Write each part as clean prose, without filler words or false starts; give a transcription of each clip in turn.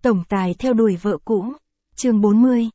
Tổng tài theo đuổi vợ cũ. Chương 40,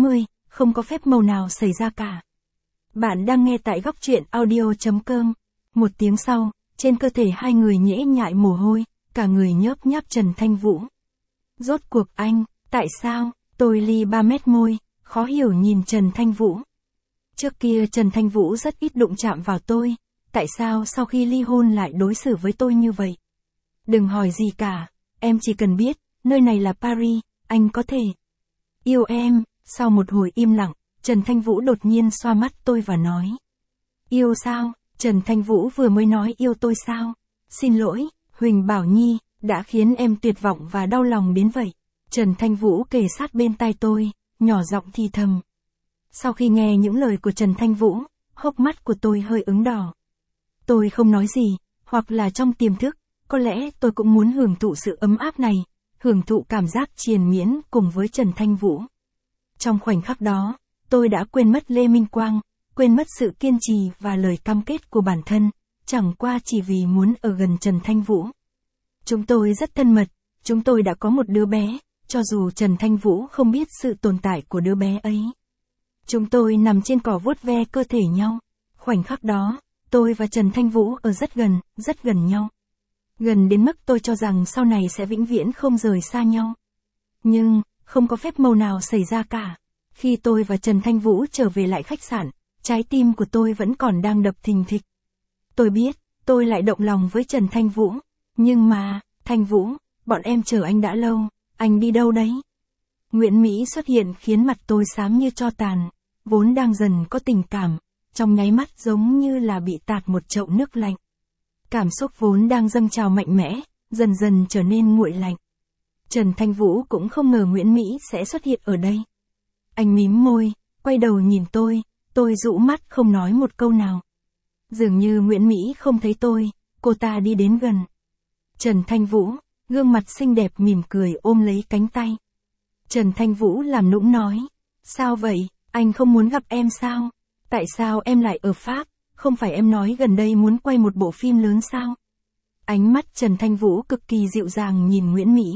không có phép màu nào xảy ra cả. Bạn đang nghe tại góc truyện audio.com. Một tiếng sau, trên cơ thể hai người nhễ nhại mồ hôi, cả người nhớp nháp Trần Thanh Vũ. Rốt cuộc anh, tại sao? Tôi li 3 mét môi, khó hiểu nhìn Trần Thanh Vũ. Trước kia Trần Thanh Vũ rất ít đụng chạm vào tôi, tại sao sau khi ly hôn lại đối xử với tôi như vậy? Đừng hỏi gì cả, em chỉ cần biết, nơi này là Paris, anh có thể yêu em. Sau một hồi im lặng, Trần Thanh Vũ đột nhiên xoa mắt tôi và nói. Yêu sao? Trần Thanh Vũ vừa mới nói yêu tôi sao? Xin lỗi, Huỳnh Bảo Nhi, đã khiến em tuyệt vọng và đau lòng đến vậy. Trần Thanh Vũ kề sát bên tai tôi, nhỏ giọng thì thầm. Sau khi nghe những lời của Trần Thanh Vũ, hốc mắt của tôi hơi ửng đỏ. Tôi không nói gì, hoặc là trong tiềm thức, có lẽ tôi cũng muốn hưởng thụ sự ấm áp này, hưởng thụ cảm giác triền miên cùng với Trần Thanh Vũ. Trong khoảnh khắc đó, tôi đã quên mất Lê Minh Quang, quên mất sự kiên trì và lời cam kết của bản thân, chẳng qua chỉ vì muốn ở gần Trần Thanh Vũ. Chúng tôi rất thân mật, chúng tôi đã có một đứa bé, cho dù Trần Thanh Vũ không biết sự tồn tại của đứa bé ấy. Chúng tôi nằm trên cỏ vuốt ve cơ thể nhau. Khoảnh khắc đó, tôi và Trần Thanh Vũ ở rất gần nhau. Gần đến mức tôi cho rằng sau này sẽ vĩnh viễn không rời xa nhau. Nhưng, không có phép màu nào xảy ra cả. Khi tôi và Trần Thanh Vũ trở về lại khách sạn, trái tim của tôi vẫn còn đang đập thình thịch. Tôi biết, tôi lại động lòng với Trần Thanh Vũ. Nhưng mà, Thanh Vũ, bọn em chờ anh đã lâu, anh đi đâu đấy? Nguyễn Mỹ xuất hiện khiến mặt tôi xám như tro tàn, vốn đang dần có tình cảm, trong nháy mắt giống như là bị tạt một chậu nước lạnh. Cảm xúc vốn đang dâng trào mạnh mẽ, dần dần trở nên nguội lạnh. Trần Thanh Vũ cũng không ngờ Nguyễn Mỹ sẽ xuất hiện ở đây. Anh mím môi, quay đầu nhìn tôi dụ mắt không nói một câu nào. Dường như Nguyễn Mỹ không thấy tôi, cô ta đi đến gần. Trần Thanh Vũ, gương mặt xinh đẹp mỉm cười ôm lấy cánh tay. Trần Thanh Vũ làm nũng nói, sao vậy, anh không muốn gặp em sao? Tại sao em lại ở Pháp, không phải em nói gần đây muốn quay một bộ phim lớn sao? Ánh mắt Trần Thanh Vũ cực kỳ dịu dàng nhìn Nguyễn Mỹ.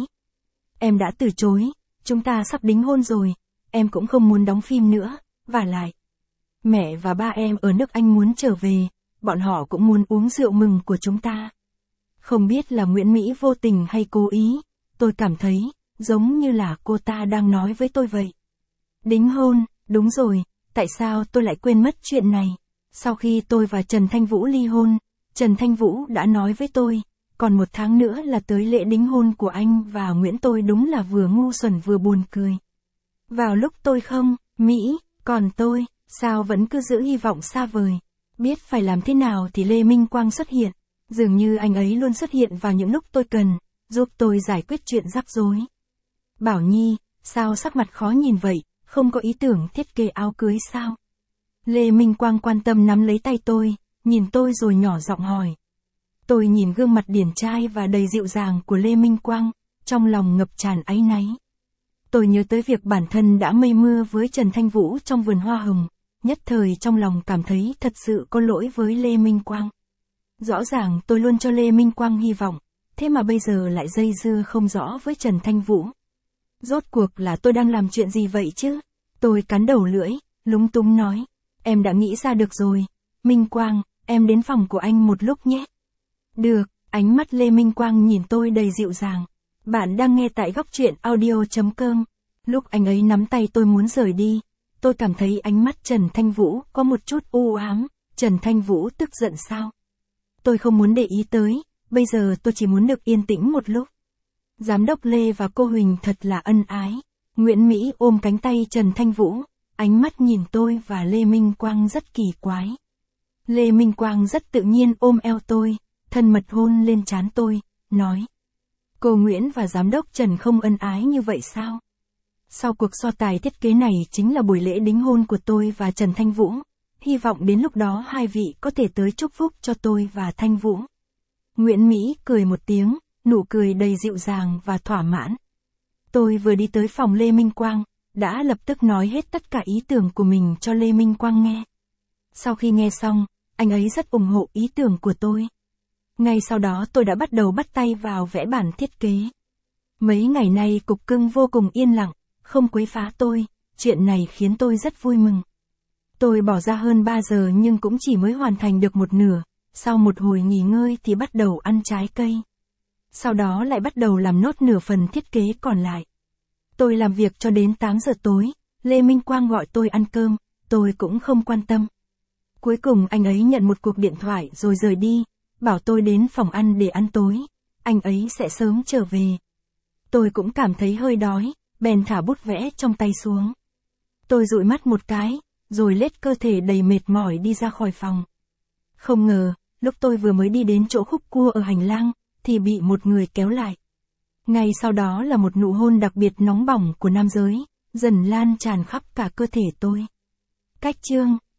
Em đã từ chối, chúng ta sắp đính hôn rồi, em cũng không muốn đóng phim nữa, vả lại. Mẹ và ba em ở nước Anh muốn trở về, bọn họ cũng muốn uống rượu mừng của chúng ta. Không biết là Nguyễn Mỹ vô tình hay cố ý, tôi cảm thấy, giống như là cô ta đang nói với tôi vậy. Đính hôn, đúng rồi, tại sao tôi lại quên mất chuyện này? Sau khi tôi và Trần Thanh Vũ ly hôn, Trần Thanh Vũ đã nói với tôi, còn 1 tháng nữa là tới lễ đính hôn của anh và Nguyễn. Tôi đúng là vừa ngu xuẩn vừa buồn cười. Vào lúc tôi không, Mỹ, còn tôi, sao vẫn cứ giữ hy vọng xa vời. Biết phải làm thế nào thì Lê Minh Quang xuất hiện. Dường như anh ấy luôn xuất hiện vào những lúc tôi cần, giúp tôi giải quyết chuyện rắc rối. Bảo Nhi, sao sắc mặt khó nhìn vậy, không có ý tưởng thiết kế áo cưới sao? Lê Minh Quang quan tâm nắm lấy tay tôi, nhìn tôi rồi nhỏ giọng hỏi. Tôi nhìn gương mặt điển trai và đầy dịu dàng của Lê Minh Quang, trong lòng ngập tràn áy náy. Tôi nhớ tới việc bản thân đã mây mưa với Trần Thanh Vũ trong vườn hoa hồng, nhất thời trong lòng cảm thấy thật sự có lỗi với Lê Minh Quang. Rõ ràng tôi luôn cho Lê Minh Quang hy vọng, thế mà bây giờ lại dây dưa không rõ với Trần Thanh Vũ. Rốt cuộc là tôi đang làm chuyện gì vậy chứ? Tôi cắn đầu lưỡi, lúng túng nói. Em đã nghĩ ra được rồi. Minh Quang, em đến phòng của anh một lúc nhé. Được, ánh mắt Lê Minh Quang nhìn tôi đầy dịu dàng. Bạn đang nghe tại góc truyện audio.com. Lúc anh ấy nắm tay tôi muốn rời đi, tôi cảm thấy ánh mắt Trần Thanh Vũ có một chút u ám. Trần Thanh Vũ tức giận sao? Tôi không muốn để ý tới, bây giờ tôi chỉ muốn được yên tĩnh một lúc. Giám đốc Lê và cô Huỳnh thật là ân ái. Nguyễn Mỹ ôm cánh tay Trần Thanh Vũ, ánh mắt nhìn tôi và Lê Minh Quang rất kỳ quái. Lê Minh Quang rất tự nhiên ôm eo tôi, thân mật hôn lên trán tôi, nói. Cô Nguyễn và giám đốc Trần không ân ái như vậy sao? Sau cuộc so tài thiết kế này chính là buổi lễ đính hôn của tôi và Trần Thanh Vũ. Hy vọng đến lúc đó hai vị có thể tới chúc phúc cho tôi và Thanh Vũ. Nguyễn Mỹ cười một tiếng, nụ cười đầy dịu dàng và thỏa mãn. Tôi vừa đi tới phòng Lê Minh Quang, đã lập tức nói hết tất cả ý tưởng của mình cho Lê Minh Quang nghe. Sau khi nghe xong, anh ấy rất ủng hộ ý tưởng của tôi. Ngay sau đó tôi đã bắt đầu bắt tay vào vẽ bản thiết kế. Mấy ngày nay cục cưng vô cùng yên lặng, không quấy phá tôi, chuyện này khiến tôi rất vui mừng. Tôi bỏ ra hơn 3 giờ nhưng cũng chỉ mới hoàn thành được một nửa, sau một hồi nghỉ ngơi thì bắt đầu ăn trái cây. Sau đó lại bắt đầu làm nốt nửa phần thiết kế còn lại. Tôi làm việc cho đến 8 giờ tối, Lê Minh Quang gọi tôi ăn cơm, tôi cũng không quan tâm. Cuối cùng anh ấy nhận một cuộc điện thoại rồi rời đi, bảo tôi đến phòng ăn để ăn tối, anh ấy sẽ sớm trở về. Tôi cũng cảm thấy hơi đói, bèn thả bút vẽ trong tay xuống. Tôi dụi mắt một cái, rồi lết cơ thể đầy mệt mỏi đi ra khỏi phòng. Không ngờ, lúc tôi vừa mới đi đến chỗ khúc cua ở hành lang, thì bị một người kéo lại. Ngay sau đó là một nụ hôn đặc biệt nóng bỏng của nam giới, dần lan tràn khắp cả cơ thể tôi. Cách chương